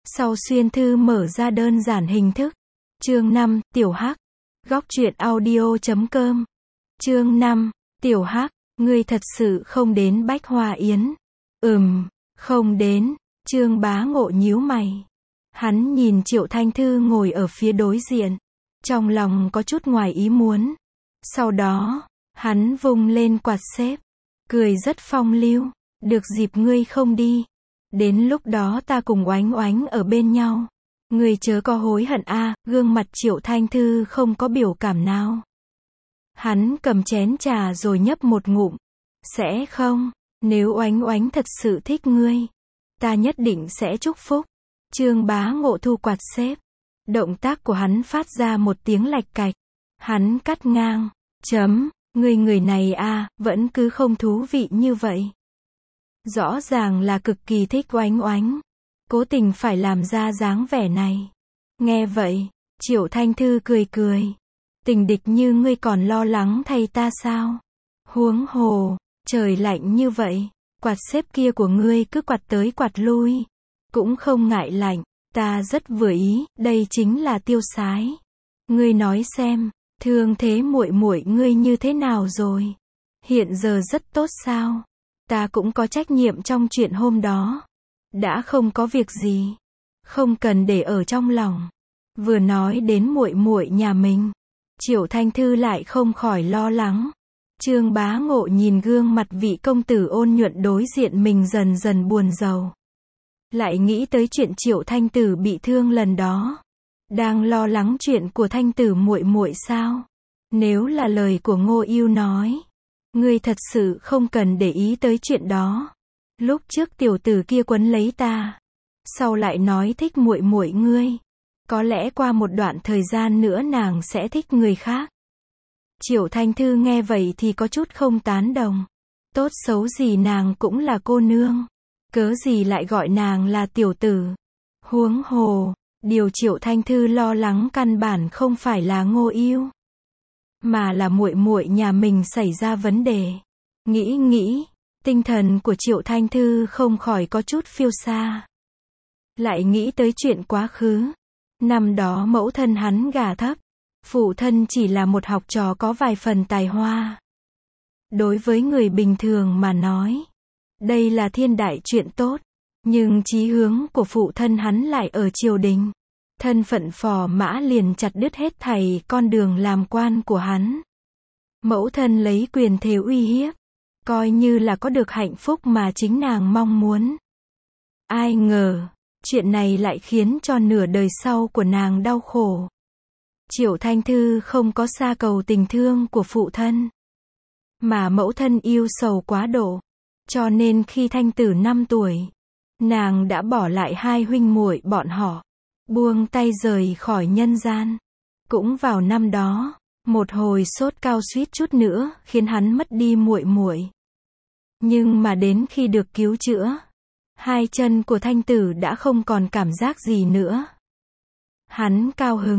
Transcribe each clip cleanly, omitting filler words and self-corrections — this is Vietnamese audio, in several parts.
Sau xuyên thư mở ra đơn giản hình thức. Chương 5, Tiểu Hắc. Góc truyện audio.com. Chương 5, Tiểu Hắc, ngươi thật sự không đến Bách Hoa Yến? Không đến. Trương Bá Ngộ nhíu mày. Hắn nhìn Triệu Thanh Thư ngồi ở phía đối diện. Trong lòng có chút ngoài ý muốn. Sau đó, hắn vung lên quạt xếp. Cười rất phong lưu. Được dịp ngươi không đi. Đến lúc đó ta cùng Oánh Oánh ở bên nhau. Ngươi chớ có hối hận a. Gương mặt Triệu Thanh Thư không có biểu cảm nào. Hắn cầm chén trà rồi nhấp một ngụm. Sẽ không, nếu Oánh Oánh thật sự thích ngươi, ta nhất định sẽ chúc phúc. Trương Bá Ngộ thu quạt xếp. Động tác của hắn phát ra một tiếng lạch cạch. Hắn cắt ngang. Ngươi người này a, vẫn cứ không thú vị như vậy. Rõ ràng là cực kỳ thích Oánh Oánh. Cố tình phải làm ra dáng vẻ này. Nghe vậy, Triệu Thanh Thư cười cười. Tình địch như ngươi còn lo lắng thay ta sao? Huống hồ, trời lạnh như vậy, quạt xếp kia của ngươi cứ quạt tới quạt lui. Cũng không ngại lạnh, ta rất vừa ý, đây chính là tiêu sái. Ngươi nói xem, thương thế muội muội ngươi như thế nào rồi? Hiện giờ rất tốt sao? Ta cũng có trách nhiệm trong chuyện hôm đó. Đã không có việc gì, không cần để ở trong lòng. Vừa nói đến muội muội nhà mình, Triệu Thanh Thư lại không khỏi lo lắng. Trương Bá Ngộ nhìn gương mặt vị công tử ôn nhuận đối diện mình dần dần buồn rầu. Lại nghĩ tới chuyện Triệu Thanh Tử bị thương lần đó. Đang lo lắng chuyện của Thanh Tử muội muội sao? Nếu là lời của Ngô Ưu nói, ngươi thật sự không cần để ý tới chuyện đó. Lúc trước tiểu tử kia quấn lấy ta, sau lại nói thích muội muội ngươi. Có lẽ qua một đoạn thời gian nữa nàng sẽ thích người khác. Triệu Thanh Thư nghe vậy thì có chút không tán đồng. Tốt xấu gì nàng cũng là cô nương. Cớ gì lại gọi nàng là tiểu tử. Huống hồ, điều Triệu Thanh Thư lo lắng căn bản không phải là Ngô Ưu, mà là muội muội nhà mình xảy ra vấn đề. Nghĩ, tinh thần của Triệu Thanh Thư không khỏi có chút phiêu xa. Lại nghĩ tới chuyện quá khứ. Năm đó mẫu thân hắn gà thấp. Phụ thân chỉ là một học trò có vài phần tài hoa. Đối với người bình thường mà nói, đây là thiên đại chuyện tốt. Nhưng chí hướng của phụ thân hắn lại ở triều đình. Thân phận phò mã liền chặt đứt hết thảy con đường làm quan của hắn. Mẫu thân lấy quyền thế uy hiếp, coi như là có được hạnh phúc mà chính nàng mong muốn. Ai ngờ, chuyện này lại khiến cho nửa đời sau của nàng đau khổ. Triệu Thanh Thư không có xa cầu tình thương của phụ thân, mà mẫu thân yêu sầu quá độ. Cho nên khi Thanh Tử 5 tuổi, nàng đã bỏ lại hai huynh muội bọn họ, buông tay rời khỏi nhân gian. Cũng vào năm đó, một hồi sốt cao suýt chút nữa khiến hắn mất đi muội muội. Nhưng mà đến khi được cứu chữa, hai chân của Thanh Tử đã không còn cảm giác gì nữa. Hắn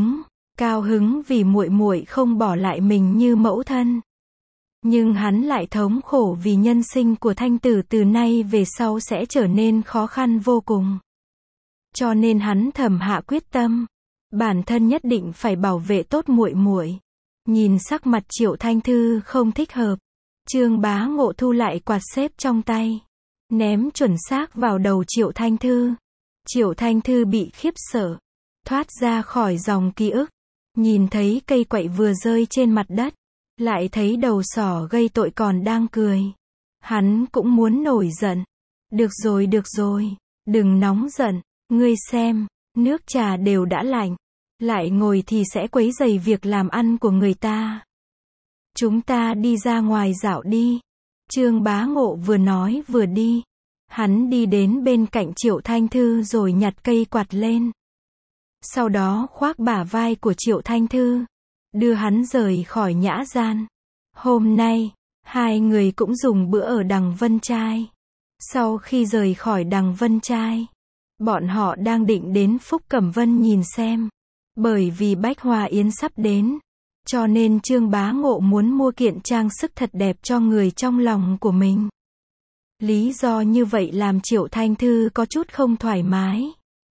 cao hứng vì muội muội không bỏ lại mình như mẫu thân. Nhưng hắn lại thống khổ vì nhân sinh của Thanh Tử từ nay về sau sẽ trở nên khó khăn vô cùng. Cho nên hắn thầm hạ quyết tâm, bản thân nhất định phải bảo vệ tốt muội muội. Nhìn sắc mặt Triệu Thanh Thư không thích hợp, Trương Bá Ngộ thu lại quạt xếp trong tay, ném chuẩn xác vào đầu Triệu Thanh Thư. Triệu Thanh Thư bị khiếp sợ, thoát ra khỏi dòng ký ức, nhìn thấy cây quậy vừa rơi trên mặt đất, lại thấy đầu sỏ gây tội còn đang cười. Hắn cũng muốn nổi giận. Được rồi, đừng nóng giận, ngươi xem, nước trà đều đã lạnh, lại ngồi thì sẽ quấy rầy việc làm ăn của người ta. Chúng ta đi ra ngoài dạo đi. Trương Bá Ngộ vừa nói vừa đi. Hắn đi đến bên cạnh Triệu Thanh Thư rồi nhặt cây quạt lên. Sau đó khoác bả vai của Triệu Thanh Thư, đưa hắn rời khỏi nhã gian. Hôm nay, hai người cũng dùng bữa ở Đằng Vân Trai. Sau khi rời khỏi Đằng Vân Trai, bọn họ đang định đến Phúc Cẩm Vân nhìn xem. Bởi vì Bách Hoa Yến sắp đến, cho nên Trương Bá Ngộ muốn mua kiện trang sức thật đẹp cho người trong lòng của mình. Lý do như vậy làm Triệu Thanh Thư có chút không thoải mái.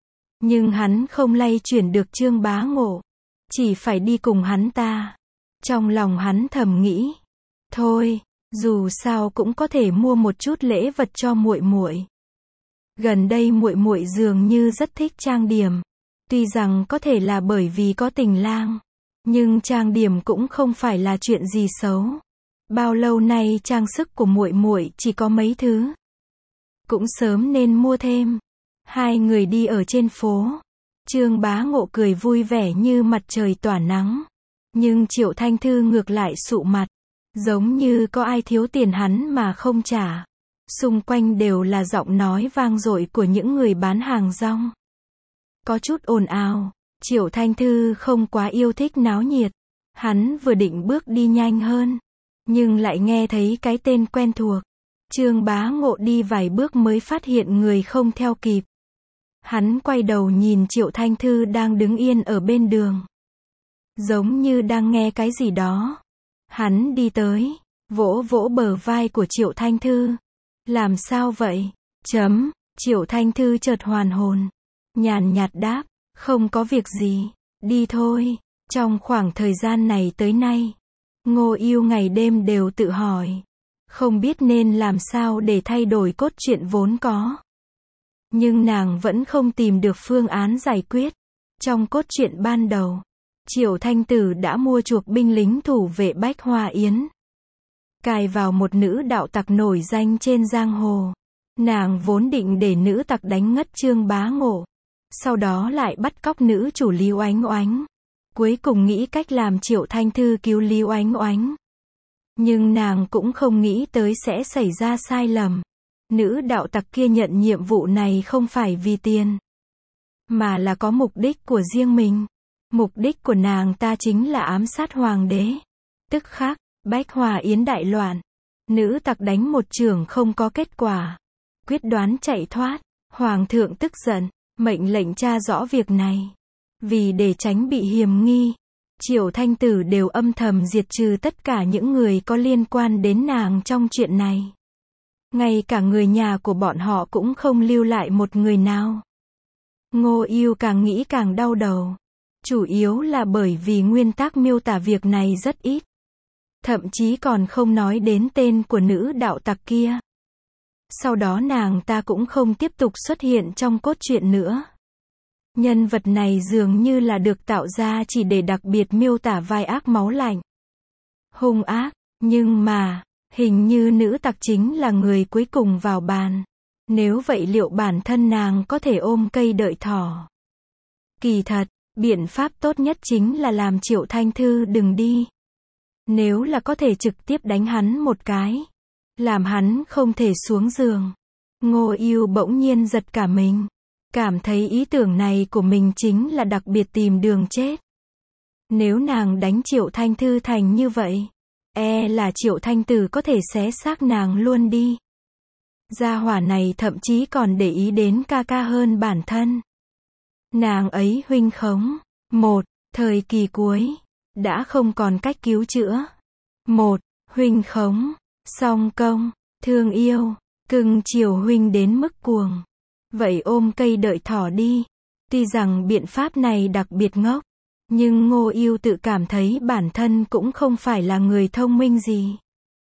Nhưng hắn không lay chuyển được Trương Bá Ngộ, chỉ phải đi cùng hắn ta. Trong lòng hắn thầm nghĩ, thôi, dù sao cũng có thể mua một chút lễ vật cho muội muội. Gần đây muội muội dường như rất thích trang điểm. Tuy rằng có thể là bởi vì có tình lang, nhưng trang điểm cũng không phải là chuyện gì xấu. Bao lâu nay trang sức của muội muội chỉ có mấy thứ, cũng sớm nên mua thêm. Hai người đi ở trên phố, Trương Bá Ngộ cười vui vẻ như mặt trời tỏa nắng, nhưng Triệu Thanh Thư ngược lại sụ mặt, giống như có ai thiếu tiền hắn mà không trả. Xung quanh đều là giọng nói vang dội của những người bán hàng rong. Có chút ồn ào, Triệu Thanh Thư không quá yêu thích náo nhiệt. Hắn vừa định bước đi nhanh hơn, nhưng lại nghe thấy cái tên quen thuộc. Trương Bá Ngộ đi vài bước mới phát hiện người không theo kịp. Hắn quay đầu nhìn Triệu Thanh Thư đang đứng yên ở bên đường, giống như đang nghe cái gì đó. Hắn đi tới, vỗ vỗ bờ vai của Triệu Thanh Thư. Làm sao vậy? Triệu Thanh Thư chợt hoàn hồn, nhàn nhạt đáp, không có việc gì, đi thôi. Trong khoảng thời gian này tới nay, Ngô Yêu ngày đêm đều tự hỏi, không biết nên làm sao để thay đổi cốt truyện vốn có. Nhưng nàng vẫn không tìm được phương án giải quyết. Trong cốt truyện ban đầu, Triệu Thanh Tử đã mua chuộc binh lính thủ vệ Bách Hoa Yến, cài vào một nữ đạo tặc nổi danh trên giang hồ. Nàng vốn định để nữ tặc đánh ngất Trương Bá Ngộ, sau đó lại bắt cóc nữ chủ Lý Oánh Oánh. Cuối cùng nghĩ cách làm Triệu Thanh Thư cứu Lý Oánh Oánh. Nhưng nàng cũng không nghĩ tới sẽ xảy ra sai lầm. Nữ đạo tặc kia nhận nhiệm vụ này không phải vì tiền, mà là có mục đích của riêng mình. Mục đích của nàng ta chính là ám sát hoàng đế. Tức khắc, Bách Hoa Yến đại loạn. Nữ tặc đánh một chưởng không có kết quả, quyết đoán chạy thoát. Hoàng thượng tức giận, mệnh lệnh tra rõ việc này. Vì để tránh bị hiềm nghi, Triệu Thanh Tử đều âm thầm diệt trừ tất cả những người có liên quan đến nàng trong chuyện này. Ngay cả người nhà của bọn họ cũng không lưu lại một người nào. Ngô Yêu càng nghĩ càng đau đầu. Chủ yếu là bởi vì nguyên tác miêu tả việc này rất ít. Thậm chí còn không nói đến tên của nữ đạo tặc kia. Sau đó nàng ta cũng không tiếp tục xuất hiện trong cốt truyện nữa. Nhân vật này dường như là được tạo ra chỉ để đặc biệt miêu tả vai ác máu lạnh, hung ác. Nhưng mà, hình như nữ tặc chính là người cuối cùng vào bàn. Nếu vậy liệu bản thân nàng có thể ôm cây đợi thỏ? Kỳ thật, biện pháp tốt nhất chính là làm Triệu Thanh Thư đừng đi. Nếu là có thể trực tiếp đánh hắn một cái, làm hắn không thể xuống giường. Ngô Yêu bỗng nhiên giật cả mình, cảm thấy ý tưởng này của mình chính là đặc biệt tìm đường chết. Nếu nàng đánh Triệu Thanh Thư thành như vậy, là Triệu Thanh Tử có thể xé xác nàng luôn đi. Gia hỏa này thậm chí còn để ý đến ca ca hơn bản thân. Nàng ấy huynh khống. Thời kỳ cuối, đã không còn cách cứu chữa. Huynh khống, song công, thương yêu, cưng chiều huynh đến mức cuồng. Vậy ôm cây đợi thỏ đi. Tuy rằng biện pháp này đặc biệt ngốc, nhưng Ngô Yêu tự cảm thấy bản thân cũng không phải là người thông minh gì.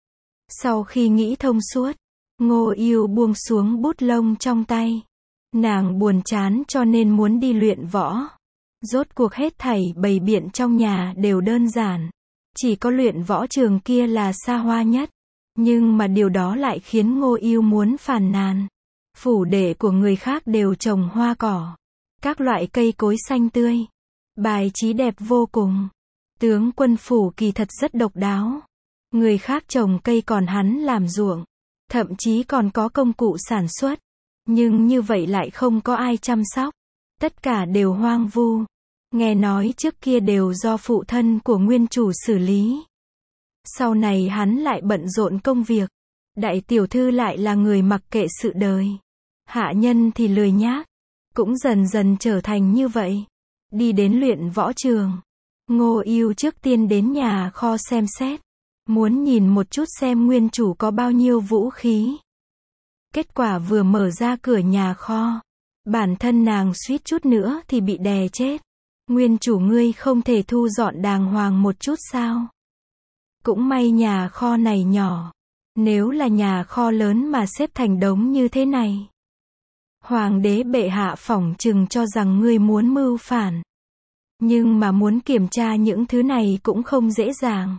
Sau khi nghĩ thông suốt, Ngô Yêu buông xuống bút lông trong tay. Nàng buồn chán cho nên muốn đi luyện võ. Rốt cuộc hết thảy bày biện trong nhà đều đơn giản. Chỉ có luyện võ trường kia là xa hoa nhất. Nhưng mà điều đó lại khiến Ngô Yêu muốn phàn nàn. Phủ đệ của người khác đều trồng hoa cỏ, các loại cây cối xanh tươi, bài trí đẹp vô cùng. Tướng quân phủ kỳ thật rất độc đáo. Người khác trồng cây còn hắn làm ruộng, thậm chí còn có công cụ sản xuất. Nhưng như vậy lại không có ai chăm sóc. Tất cả đều hoang vu. Nghe nói trước kia đều do phụ thân của nguyên chủ xử lý. Sau này hắn lại bận rộn công việc. Đại tiểu thư lại là người mặc kệ sự đời. Hạ nhân thì lười nhác. Cũng dần dần trở thành như vậy. Đi đến luyện võ trường, Ngô Yêu trước tiên đến nhà kho xem xét. Muốn nhìn một chút xem nguyên chủ có bao nhiêu vũ khí. Kết quả vừa mở ra cửa nhà kho, Bản thân nàng suýt chút nữa thì bị đè chết. Nguyên chủ ngươi không thể thu dọn đàng hoàng một chút sao? Cũng may nhà kho này nhỏ. Nếu là nhà kho lớn mà xếp thành đống như thế này. Hoàng đế bệ hạ phỏng chừng cho rằng ngươi muốn mưu phản. Nhưng mà muốn kiểm tra những thứ này cũng không dễ dàng.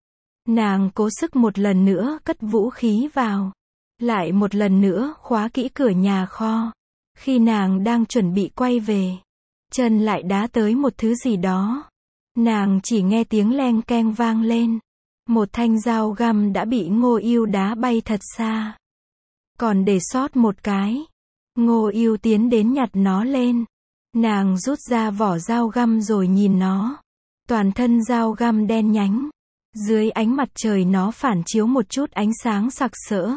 Nàng cố sức một lần nữa cất vũ khí vào. Lại một lần nữa khóa kỹ cửa nhà kho. Khi nàng đang chuẩn bị quay về, chân lại đá tới một thứ gì đó. Nàng chỉ nghe tiếng leng keng vang lên. Một thanh dao găm đã bị Ngô Ưu đá bay thật xa. Còn để sót một cái. Ngô Ưu tiến đến nhặt nó lên. Nàng rút ra vỏ dao găm rồi nhìn nó. Toàn thân dao găm đen nhánh. Dưới ánh mặt trời nó phản chiếu một chút ánh sáng sặc sỡ.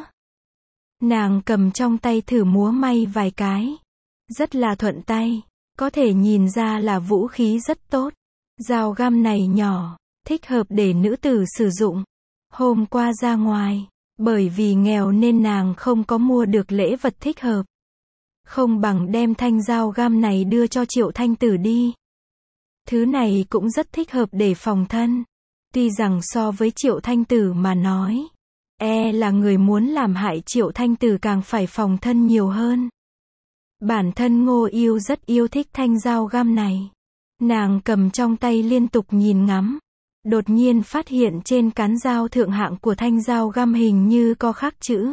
Nàng cầm trong tay thử múa may vài cái. Rất là thuận tay. Có thể nhìn ra là vũ khí rất tốt. Dao găm này nhỏ, thích hợp để nữ tử sử dụng. Hôm qua ra ngoài, bởi vì nghèo nên nàng không có mua được lễ vật thích hợp. Không bằng đem thanh dao găm này đưa cho Triệu Thanh Tử đi. Thứ này cũng rất thích hợp để phòng thân. Tuy rằng so với Triệu Thanh Tử mà nói, là người muốn làm hại Triệu Thanh Tử càng phải phòng thân nhiều hơn. Bản thân Ngô Ưu rất yêu thích thanh dao găm này. Nàng cầm trong tay liên tục nhìn ngắm. Đột nhiên phát hiện trên cán dao thượng hạng của thanh dao găm hình như có khắc chữ.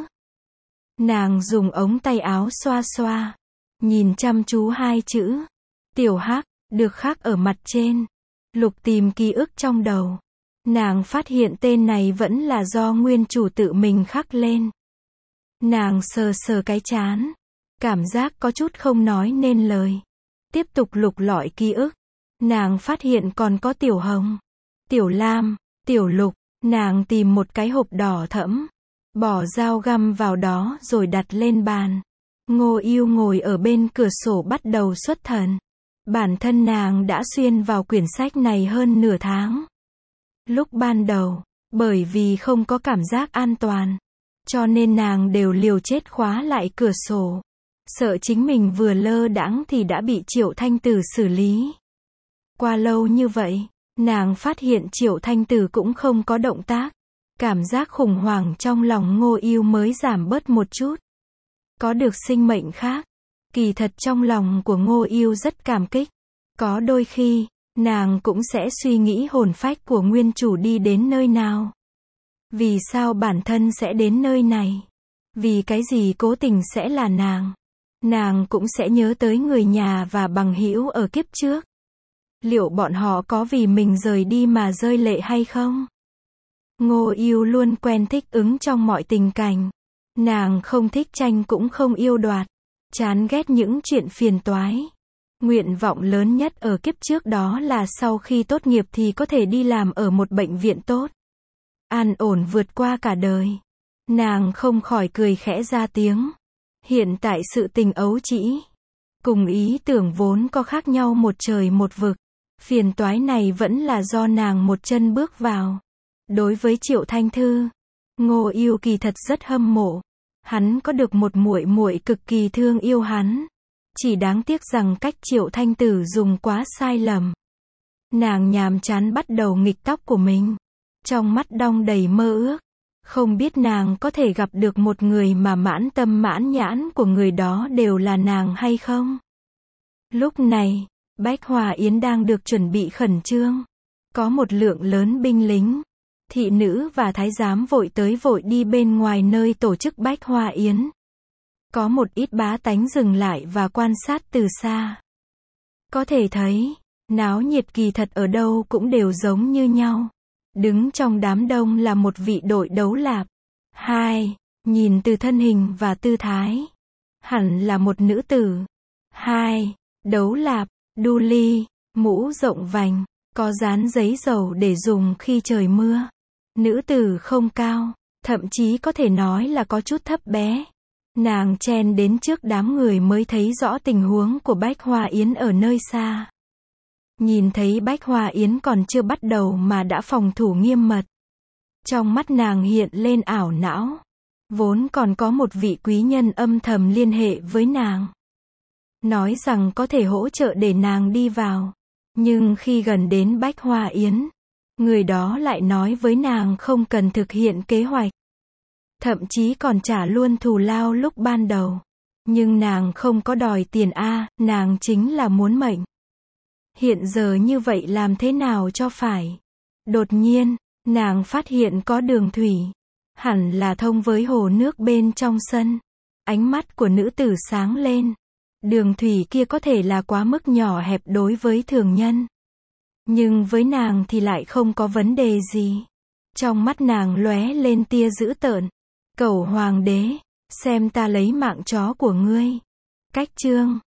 Nàng dùng ống tay áo xoa xoa. Nhìn chăm chú hai chữ. Tiểu Hắc, được khắc ở mặt trên. Lục tìm ký ức trong đầu. Nàng phát hiện tên này vẫn là do nguyên chủ tự mình khắc lên. Nàng sờ sờ cái trán. Cảm giác có chút không nói nên lời. Tiếp tục lục lọi ký ức. Nàng phát hiện còn có Tiểu Hồng, Tiểu Lam, Tiểu Lục. Nàng tìm một cái hộp đỏ thẫm. Bỏ dao găm vào đó rồi đặt lên bàn. Ngô Ưu ngồi ở bên cửa sổ bắt đầu xuất thần. Bản thân nàng đã xuyên vào quyển sách này hơn nửa tháng. Lúc ban đầu, bởi vì không có cảm giác an toàn, cho nên nàng đều liều chết khóa lại cửa sổ. Sợ chính mình vừa lơ đãng thì đã bị Triệu Thanh Tử xử lý. Qua lâu như vậy, nàng phát hiện Triệu Thanh Tử cũng không có động tác. Cảm giác khủng hoảng trong lòng Ngô Ưu mới giảm bớt một chút. Có được sinh mệnh khác. Kỳ thật trong lòng của Ngô Ưu rất cảm kích. Có đôi khi, nàng cũng sẽ suy nghĩ hồn phách của nguyên chủ đi đến nơi nào. Vì sao bản thân sẽ đến nơi này? Vì cái gì cố tình sẽ là nàng? Nàng cũng sẽ nhớ tới người nhà và bằng hữu ở kiếp trước. Liệu bọn họ có vì mình rời đi mà rơi lệ hay không? Ngô Ưu luôn quen thích ứng trong mọi tình cảnh. Nàng không thích tranh cũng không yêu đoạt. Chán ghét những chuyện phiền toái. Nguyện vọng lớn nhất ở kiếp trước đó là sau khi tốt nghiệp thì có thể đi làm ở một bệnh viện tốt. An ổn vượt qua cả đời. Nàng không khỏi cười khẽ ra tiếng. Hiện tại sự tình ấu trĩ. Cùng ý tưởng vốn có khác nhau một trời một vực. Phiền toái này vẫn là do nàng một chân bước vào. Đối với Triệu Thanh Thư, Ngô Ưu kỳ thật rất hâm mộ. Hắn có được một muội muội cực kỳ thương yêu hắn. Chỉ đáng tiếc rằng cách Triệu Thanh Tử dùng quá sai lầm. Nàng nhàm chán bắt đầu nghịch tóc của mình. Trong mắt đong đầy mơ ước. Không biết nàng có thể gặp được một người mà mãn tâm mãn nhãn của người đó đều là nàng hay không? Lúc này, Bách Hòa Yến đang được chuẩn bị khẩn trương. Có một lượng lớn binh lính, thị nữ và thái giám vội tới vội đi bên ngoài nơi tổ chức Bách Hòa Yến. Có một ít bá tánh dừng lại và quan sát từ xa. Có thể thấy, náo nhiệt kỳ thật ở đâu cũng đều giống như nhau. Đứng trong đám đông là một vị đội đấu lạp. 2. Nhìn từ thân hình và tư thái, hẳn là một nữ tử. 2. Đấu lạp, đu ly, mũ rộng vành, có dán giấy dầu để dùng khi trời mưa. Nữ tử không cao, thậm chí có thể nói là có chút thấp bé. Nàng chen đến trước đám người mới thấy rõ tình huống của Bách Hòa Yến ở nơi xa. Nhìn thấy Bách Hòa Yến còn chưa bắt đầu mà đã phòng thủ nghiêm mật. Trong mắt nàng hiện lên ảo não. Vốn còn có một vị quý nhân âm thầm liên hệ với nàng. nói rằng có thể hỗ trợ để nàng đi vào. Nhưng khi gần đến Bách Hoa Yến, người đó lại nói với nàng không cần thực hiện kế hoạch. Thậm chí còn trả luôn thù lao lúc ban đầu. Nhưng nàng không có đòi tiền nàng chính là muốn mệnh. Hiện giờ như vậy làm thế nào cho phải? Đột nhiên, nàng phát hiện có đường thủy. Hẳn là thông với hồ nước bên trong sân. Ánh mắt của nữ tử sáng lên. Đường thủy kia có thể là quá mức nhỏ hẹp đối với thường nhân. Nhưng với nàng thì lại không có vấn đề gì. Trong mắt nàng lóe lên tia dữ tợn. Cẩu hoàng đế, xem ta lấy mạng chó của ngươi. Cách chương